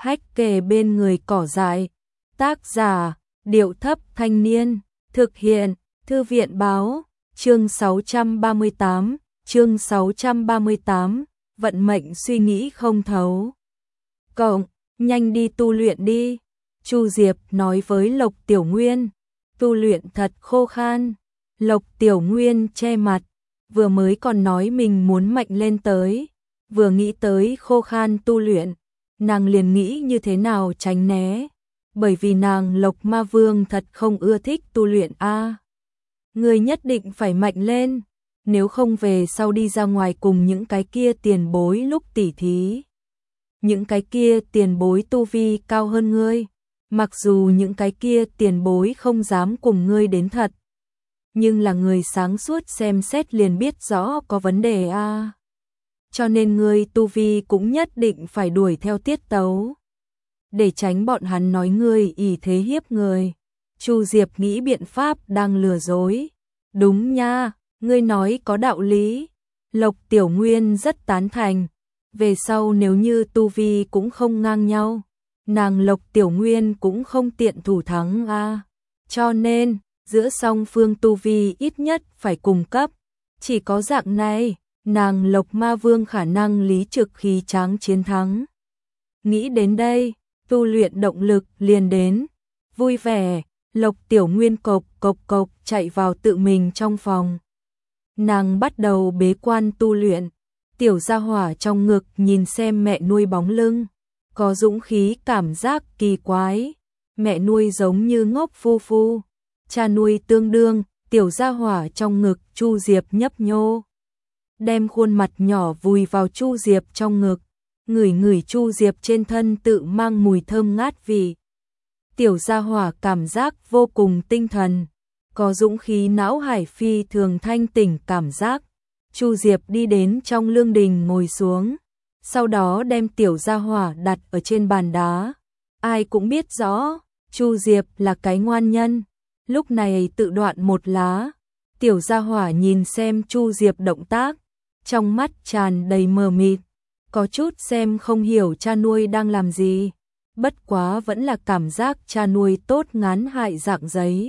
hách kề bên người cỏ dại. Tác giả, Điệu Thấp Thanh Niên. Thực hiện, Thư viện Báo. Chương 638, vận mệnh suy nghĩ không thấu. Cậu, nhanh đi tu luyện đi. Chu Diệp nói với Lộc Tiểu Nguyên. Tu luyện thật khô khan. Lộc Tiểu Nguyên che mặt, vừa mới còn nói mình muốn mạnh lên tới, vừa nghĩ tới khô khan tu luyện, nàng liền nghĩ như thế nào tránh né, bởi vì nàng Lộc Ma Vương thật không ưa thích tu luyện a. Người nhất định phải mạnh lên, nếu không về sau đi ra ngoài cùng những cái kia tiền bối lúc tỉ thí. Những cái kia tiền bối tu vi cao hơn ngươi, mặc dù những cái kia tiền bối không dám cùng ngươi đến thật, nhưng là người sáng suốt xem xét liền biết rõ có vấn đề a. Cho nên ngươi tu vi cũng nhất định phải đuổi theo tiết tấu, để tránh bọn hắn nói ngươi ỷ thế hiếp người. Chu Diệp nghĩ biện pháp đang lừa dối. Đúng nha, ngươi nói có đạo lý. Lộc Tiểu Nguyên rất tán thành. Về sau nếu như tu vi cũng không ngang nhau, nàng Lộc Tiểu Nguyên cũng không tiện thủ thắng a. Cho nên giữa song phương tu vi ít nhất phải cùng cấp, chỉ có dạng này, nàng Lộc Ma Vương khả năng lý trực khí tráng chiến thắng. Nghĩ đến đây, tu luyện động lực liền đến, vui vẻ, Lộc Tiểu Nguyên cộc cộc chạy vào tự mình trong phòng. Nàng bắt đầu bế quan tu luyện, tiểu gia hỏa trong ngực nhìn xem mẹ nuôi bóng lưng, có dũng khí cảm giác kỳ quái, mẹ nuôi giống như ngốc phu phu. Cha nuôi tương đương, tiểu gia hỏa trong ngực Chu Diệp nhấp nhô. Đem khuôn mặt nhỏ vùi vào Chu Diệp trong ngực, ngửi Chu Diệp trên thân tự mang mùi thơm ngát vị. Tiểu gia hỏa cảm giác vô cùng tinh thần, có dũng khí não hải phi thường thanh tỉnh cảm giác. Chu Diệp đi đến trong lương đình ngồi xuống, sau đó đem tiểu gia hỏa đặt ở trên bàn đá. Ai cũng biết rõ, Chu Diệp là cái ngoan nhân. Lúc này tự đoạn một lá, tiểu gia hỏa nhìn xem Chu Diệp động tác, trong mắt tràn đầy mờ mịt, có chút xem không hiểu cha nuôi đang làm gì, bất quá vẫn là cảm giác cha nuôi tốt ngán hại dạng giấy.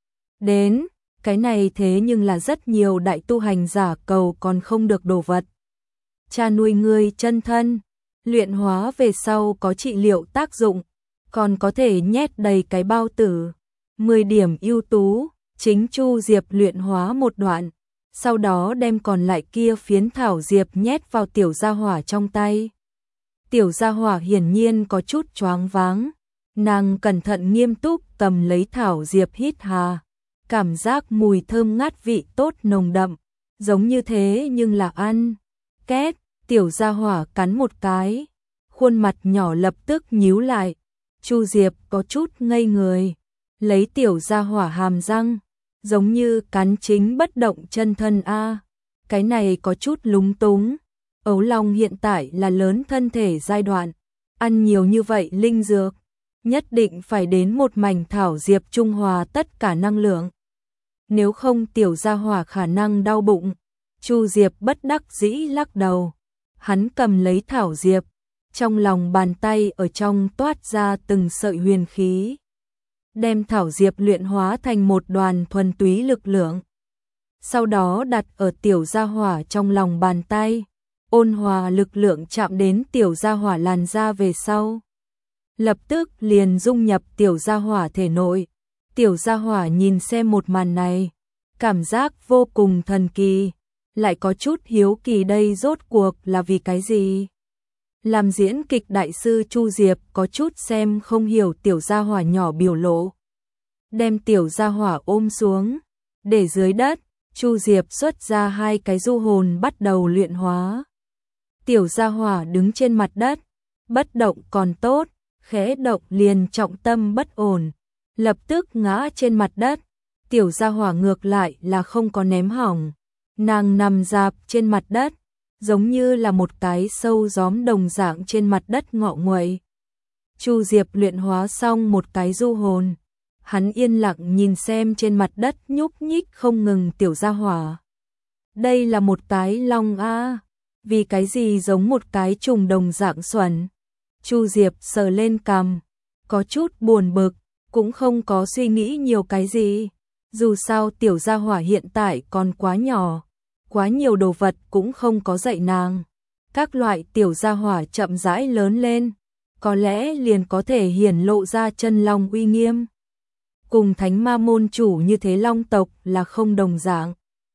Đến, cái này thế nhưng là rất nhiều đại tu hành giả cầu còn không được đồ vật. Cha nuôi ngươi chân thân, luyện hóa về sau có trị liệu tác dụng, còn có thể nhét đầy cái bao tử. 10 điểm ưu tú, chính Chu Diệp luyện hóa một đoạn, sau đó đem còn lại kia phiến thảo diệp nhét vào tiểu gia hỏa trong tay. Tiểu gia hỏa hiển nhiên có chút choáng váng, nàng cẩn thận nghiêm túc cầm lấy thảo diệp hít hà, cảm giác mùi thơm ngát vị tốt nồng đậm, giống như thế nhưng là ăn. Két, tiểu gia hỏa cắn một cái, khuôn mặt nhỏ lập tức nhíu lại, Chu Diệp có chút ngây người. Lấy tiểu gia hỏa hàm răng, giống như cắn chính bất động chân thân a. Cái này có chút lúng túng. Ấu Long hiện tại là lớn thân thể giai đoạn, ăn nhiều như vậy linh dược, nhất định phải đến một mảnh thảo diệp trung hòa tất cả năng lượng. Nếu không tiểu gia hỏa khả năng đau bụng. Chu Diệp bất đắc dĩ lắc đầu. Hắn cầm lấy thảo diệp, trong lòng bàn tay ở trong toát ra từng sợi huyền khí, đem thảo diệp luyện hóa thành một đoàn thuần túy lực lượng. Sau đó đặt ở tiểu gia hỏa trong lòng bàn tay, ôn hòa lực lượng chạm đến tiểu gia hỏa làn da về sau. Lập tức liền dung nhập tiểu gia hỏa thể nội. Tiểu gia hỏa nhìn xem một màn này, cảm giác vô cùng thần kỳ, lại có chút hiếu kỳ đây rốt cuộc là vì cái gì. Làm diễn kịch đại sư Chu Diệp có chút xem không hiểu tiểu gia hỏa nhỏ biểu lộ. Đem tiểu gia hỏa ôm xuống, để dưới đất, Chu Diệp xuất ra 2 cái du hồn bắt đầu luyện hóa. Tiểu gia hỏa đứng trên mặt đất, bất động còn tốt, khẽ động liền trọng tâm bất ổn, lập tức ngã trên mặt đất. Tiểu gia hỏa ngược lại là không có ném hỏng, nàng nằm rạp trên mặt đất, giống như là một cái sâu gióm đồng dạng trên mặt đất ngọ nguậy. Chu Diệp luyện hóa xong một cái du hồn, hắn yên lặng nhìn xem trên mặt đất nhúc nhích không ngừng tiểu gia hỏa. Đây là một cái long a, vì cái gì giống một cái trùng đồng dạng xuẩn. Chu Diệp sờ lên cằm, có chút buồn bực, cũng không có suy nghĩ nhiều cái gì. Dù sao tiểu gia hỏa hiện tại còn quá nhỏ, quá nhiều đồ vật cũng không có dạy nàng. Các loại tiểu gia hỏa chậm rãi lớn lên, có lẽ liền có thể hiển lộ ra chân long uy nghiêm. Cùng thánh ma môn chủ như thế long tộc là không đồng dạng.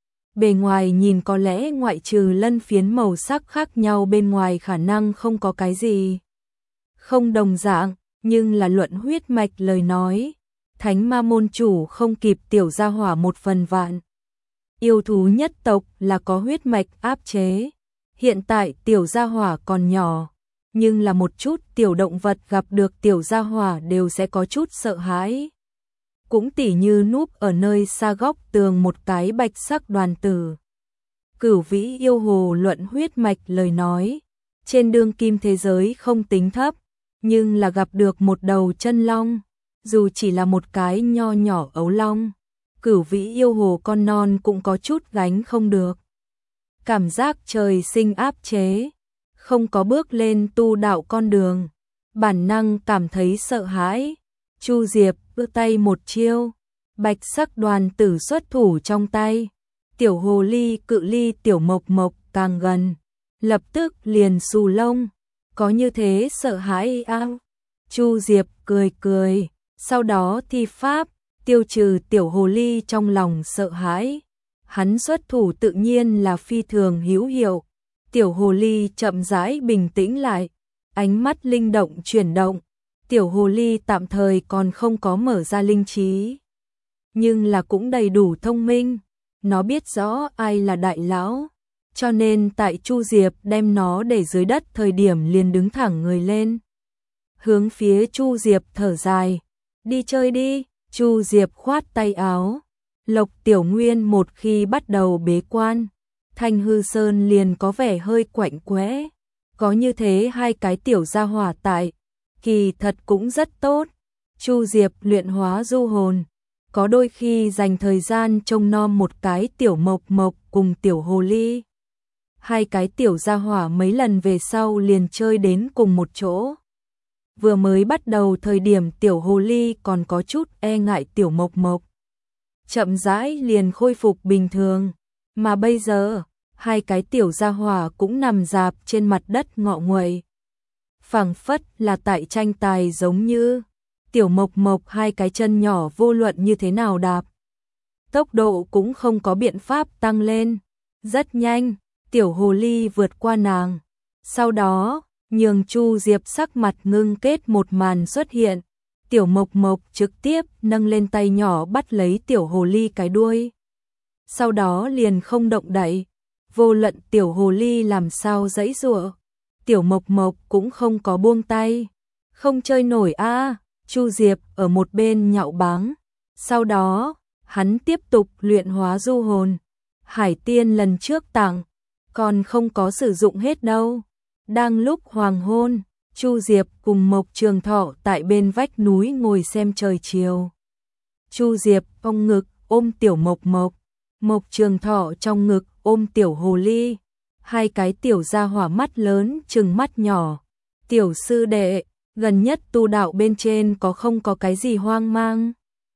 Bề ngoài nhìn có lẽ ngoại trừ lân phiến màu sắc khác nhau bên ngoài khả năng không có cái gì không đồng dạng, nhưng là luận huyết mạch lời nói, thánh ma môn chủ không kịp tiểu gia hỏa 1/1000. Yêu thú nhất tộc là có huyết mạch áp chế. Hiện tại tiểu gia hỏa còn nhỏ, nhưng là một chút tiểu động vật gặp được tiểu gia hỏa đều sẽ có chút sợ hãi. Cũng tỉ như núp ở nơi xa góc tường một cái bạch sắc đoàn tử. Cửu vĩ yêu hồ luận huyết mạch lời nói, trên đương kim thế giới không tính thấp, nhưng là gặp được một đầu chân long, dù chỉ là một cái nho nhỏ ấu long, cửu vĩ yêu hồ con non cũng có chút gánh không được. Cảm giác trời sinh áp chế, không có bước lên tu đạo con đường, bản năng cảm thấy sợ hãi. Chu Diệp đưa tay một chiêu, bạch sắc đoàn tử xuất thủ trong tay, tiểu hồ ly cự ly tiểu mộc mộc càng gần, lập tức liền xù lông, có như thế sợ hãi ao. Chu Diệp cười cười, sau đó thi pháp, tiêu trừ tiểu hồ ly trong lòng sợ hãi. Hắn xuất thủ tự nhiên là phi thường hữu hiệu, tiểu hồ ly chậm rãi bình tĩnh lại, ánh mắt linh động chuyển động. Tiểu hồ ly tạm thời còn không có mở ra linh trí, nhưng là cũng đầy đủ thông minh, nó biết rõ ai là đại lão, cho nên tại Chu Diệp đem nó để dưới đất thời điểm liền đứng thẳng người lên. Hướng phía Chu Diệp thở dài, đi chơi đi. Chu Diệp khoát tay áo, Lộc Tiểu Nguyên một khi bắt đầu bế quan, Thanh Hư Sơn liền có vẻ hơi quạnh quẽ, có như thế hai cái tiểu gia hỏa tại, kỳ thật cũng rất tốt. Chu Diệp luyện hóa du hồn, có đôi khi dành thời gian trông nom một cái tiểu mộc mộc cùng tiểu hồ ly. Hai cái tiểu gia hỏa mấy lần về sau liền chơi đến cùng một chỗ. Vừa mới bắt đầu thời điểm tiểu hồ ly còn có chút e ngại tiểu mộc mộc, chậm rãi liền khôi phục bình thường, mà bây giờ, hai cái tiểu gia hỏa cũng nằm rạp trên mặt đất ngọ nguậy. Phảng phất là tại tranh tài giống như, tiểu mộc mộc hai cái chân nhỏ vô luận như thế nào đạp, tốc độ cũng không có biện pháp tăng lên. Rất nhanh, tiểu hồ ly vượt qua nàng, sau đó nhường Chu Diệp sắc mặt ngưng kết một màn xuất hiện, tiểu mộc mộc trực tiếp nâng lên tay nhỏ bắt lấy tiểu hồ ly cái đuôi, sau đó liền không động đậy, vô luận tiểu hồ ly làm sao giãy giụa, tiểu mộc mộc cũng không có buông tay. Không chơi nổi a. Chu Diệp ở một bên nhạo báng, sau đó hắn tiếp tục luyện hóa du hồn, Hải Tiên lần trước tặng còn không có sử dụng hết đâu. Đang lúc hoàng hôn, Chu Diệp cùng Mộc Trường Thọ tại bên vách núi ngồi xem trời chiều. Chu Diệp trong ngực ôm tiểu mộc mộc, Mộc Trường Thọ trong ngực ôm tiểu hồ ly. Hai cái tiểu gia hỏa mắt lớn trừng mắt nhỏ. Tiểu sư đệ, gần nhất tu đạo bên trên có không có cái gì hoang mang?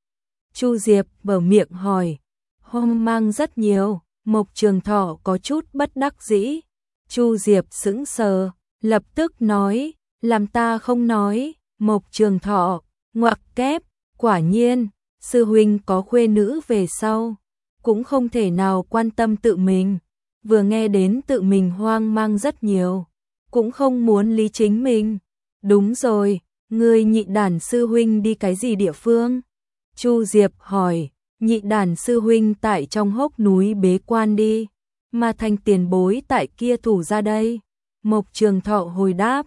Chu Diệp mở miệng hỏi. Hoang mang rất nhiều. Mộc Trường Thọ có chút bất đắc dĩ. Chu Diệp sững sờ, lập tức nói, làm ta không nói. Mộc Trường Thọ, ngoặc kép, quả nhiên, sư huynh có khuê nữ về sau, cũng không thể nào quan tâm tự mình. Vừa nghe đến tự mình hoang mang rất nhiều, cũng không muốn lý chính mình. Đúng rồi, ngươi nhị đàn sư huynh đi cái gì địa phương? Chu Diệp hỏi. Nhị đàn sư huynh tại trong hốc núi bế quan đi, mà Thanh tiền bối tại kia thủ ra đây. Mộc Trường Thọ hồi đáp.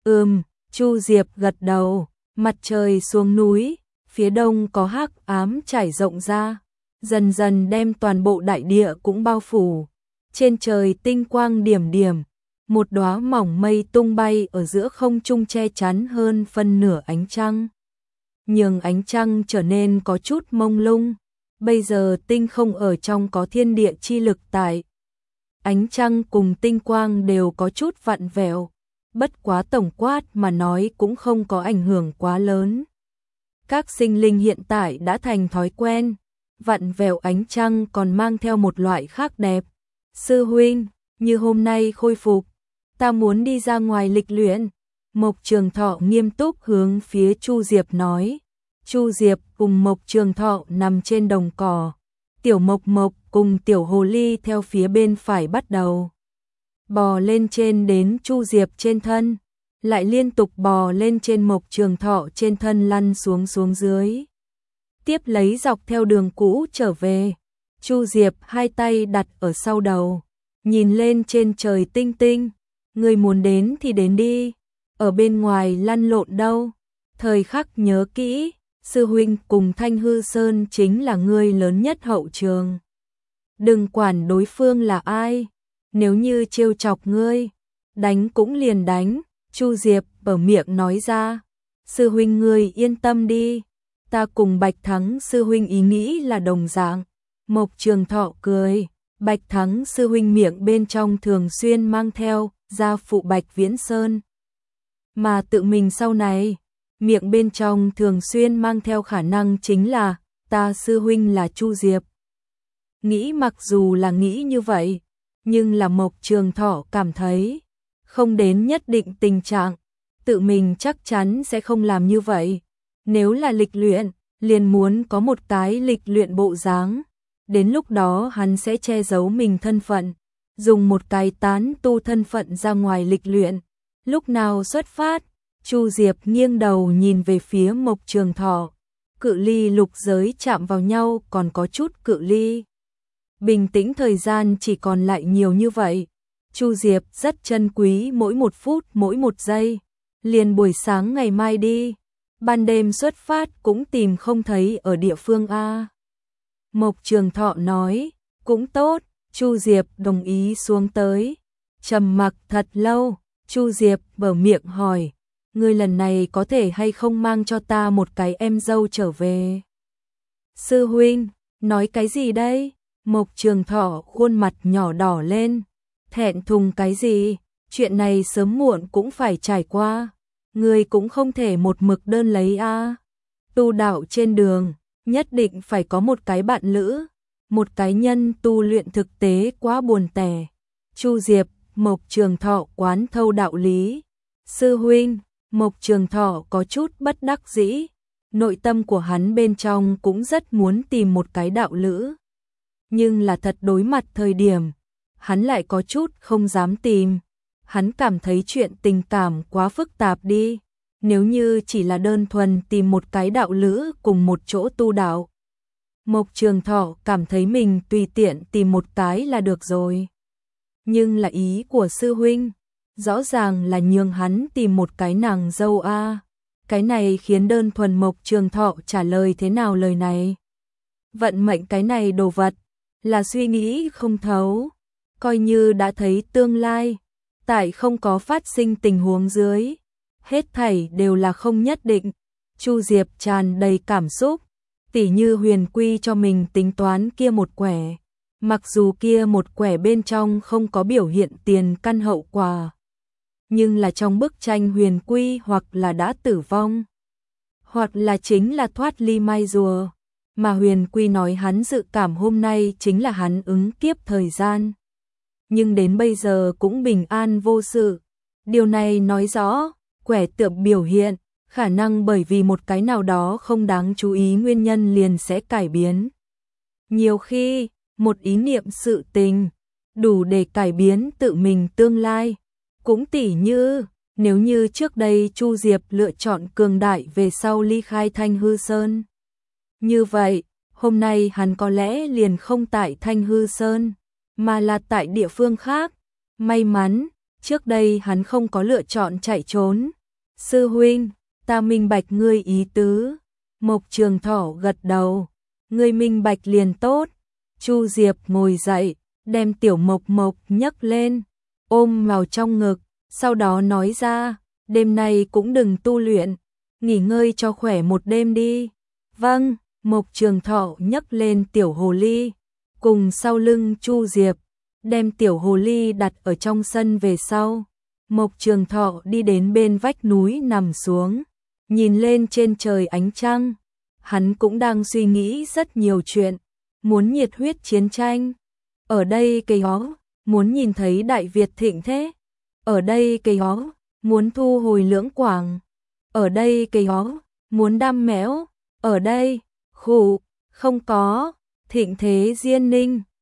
Chu Diệp gật đầu. Mặt trời xuống núi, phía đông có hắc ám trải rộng ra, dần dần đem toàn bộ đại địa cũng bao phủ. Trên trời tinh quang điểm điểm, một đóa mỏng mây tung bay ở giữa không trung che chắn hơn phân nửa ánh trăng, nhường ánh trăng trở nên có chút mông lung. Bây giờ tinh không ở trong có thiên địa chi lực tại, ánh trăng cùng tinh quang đều có chút vặn vẹo, bất quá tổng quát mà nói cũng không có ảnh hưởng quá lớn. Các sinh linh hiện tại đã thành thói quen, vặn vẹo ánh trăng còn mang theo một loại khác đẹp. Sư huynh, như hôm nay khôi phục, ta muốn đi ra ngoài lịch luyện. Mộc Trường Thọ nghiêm túc hướng phía Chu Diệp nói. Chu Diệp cùng Mộc Trường Thọ nằm trên đồng cỏ. Tiểu Mộc Mộc cùng Tiểu Hồ Ly theo phía bên phải bắt đầu bò lên trên đến Chu Diệp trên thân, lại liên tục bò lên trên Mộc Trường Thọ trên thân lăn xuống dưới. Tiếp lấy dọc theo đường cũ trở về. Chu Diệp hai tay đặt ở sau đầu, nhìn lên trên trời tinh tinh. Người muốn đến thì đến đi, ở bên ngoài lăn lộn đâu. Thời khắc nhớ kỹ, sư huynh cùng Thanh Hư Sơn chính là người lớn nhất hậu trường. Đừng quản đối phương là ai, nếu như trêu chọc ngươi, đánh cũng liền đánh. Chu Diệp ở miệng nói ra. Sư huynh ngươi yên tâm đi, ta cùng Bạch Thắng sư huynh ý nghĩ là đồng dạng. Mộc Trường Thọ cười, Bạch Thắng sư huynh miệng bên trong thường xuyên mang theo gia phụ Bạch Viễn Sơn. Mà tự mình sau này, miệng bên trong thường xuyên mang theo khả năng chính là ta sư huynh là Chu Diệp. Nghĩ mặc dù là nghĩ như vậy, nhưng là Mộc Trường Thọ cảm thấy không đến nhất định tình trạng, tự mình chắc chắn sẽ không làm như vậy. Nếu là lịch luyện, liền muốn có một cái lịch luyện bộ dáng. Đến lúc đó hắn sẽ che giấu mình thân phận, dùng một cái tán tu thân phận ra ngoài lịch luyện. Lúc nào xuất phát? Chu Diệp nghiêng đầu nhìn về phía Mộc Trường Thọ. Cự ly lục giới chạm vào nhau còn có chút cự ly. Bình tĩnh thời gian chỉ còn lại nhiều như vậy. Chu Diệp rất trân quý mỗi một phút mỗi một giây. Liền buổi sáng ngày mai đi, ban đêm xuất phát cũng tìm không thấy ở địa phương A. Mộc Trường Thọ nói, cũng tốt. Chu Diệp đồng ý xuống tới. Trầm mặc thật lâu, Chu Diệp mở miệng hỏi, ngươi lần này có thể hay không mang cho ta một cái em dâu trở về? Sư huynh, nói cái gì đây? Mộc Trường Thọ khuôn mặt nhỏ đỏ lên, thẹn thùng cái gì? Chuyện này sớm muộn cũng phải trải qua, ngươi cũng không thể một mực đơn lấy a. Tu đạo trên đường, nhất định phải có một cái bạn lữ, một cái nhân tu luyện thực tế quá buồn tẻ. Chu Diệp, Mộc Trường Thọ quán thâu đạo lý. Sư huynh, Mộc Trường Thọ có chút bất đắc dĩ, nội tâm của hắn bên trong cũng rất muốn tìm một cái đạo lữ. Nhưng là thật đối mặt thời điểm, hắn lại có chút không dám tìm. Hắn cảm thấy chuyện tình cảm quá phức tạp đi. Nếu như chỉ là đơn thuần tìm một cái đạo lữ cùng một chỗ tu đạo, Mộc Trường Thọ cảm thấy mình tùy tiện tìm một cái là được rồi. Nhưng là ý của sư huynh, rõ ràng là nhường hắn tìm một cái nàng dâu a. Cái này khiến đơn thuần Mộc Trường Thọ trả lời thế nào lời này? Vận mệnh cái này đồ vật, là suy nghĩ không thấu. Coi như đã thấy tương lai, tại không có phát sinh tình huống dưới, hết thảy đều là không nhất định. Chu Diệp tràn đầy cảm xúc, tỉ như Huyền Quy cho mình tính toán kia một quẻ. Mặc dù kia một quẻ bên trong không có biểu hiện tiền căn hậu quả, nhưng là trong bức tranh Huyền Quy hoặc là đã tử vong, hoặc là chính là thoát ly mai rùa. Mà Huyền Quy nói hắn dự cảm hôm nay chính là hắn ứng kiếp thời gian. Nhưng đến bây giờ cũng bình an vô sự. Điều này nói rõ, quẻ tượng biểu hiện, khả năng bởi vì một cái nào đó không đáng chú ý nguyên nhân liền sẽ cải biến. Nhiều khi, một ý niệm sự tình, đủ để cải biến tự mình tương lai. Cũng tỉ như, nếu như trước đây Chu Diệp lựa chọn cường đại về sau ly khai Thanh Hư Sơn. Như vậy, hôm nay hắn có lẽ liền không tại Thanh Hư Sơn, mà là tại địa phương khác. May mắn, trước đây hắn không có lựa chọn chạy trốn. Sư huynh, ta minh bạch ngươi ý tứ. Mộc Trường Thọ gật đầu, ngươi minh bạch liền tốt. Chu Diệp ngồi dậy, đem Tiểu Mộc Mộc nhấc lên, ôm vào trong ngực, sau đó nói ra, đêm nay cũng đừng tu luyện, nghỉ ngơi cho khỏe một đêm đi. Vâng. Mộc Trường Thọ nhấc lên Tiểu Hồ Ly, cùng sau lưng Chu Diệp, đem Tiểu Hồ Ly đặt ở trong sân về sau. Mộc Trường Thọ đi đến bên vách núi nằm xuống, nhìn lên trên trời ánh trăng. Hắn cũng đang suy nghĩ rất nhiều chuyện, muốn nhiệt huyết chiến tranh. Ở đây cây ó, muốn nhìn thấy Đại Việt thịnh thế. Ở đây cây ó, muốn thu hồi Lưỡng Quảng. Ở đây cây ó, muốn đam mẽo. Ở đây, khụ, không có, thịnh thế Diên Ninh.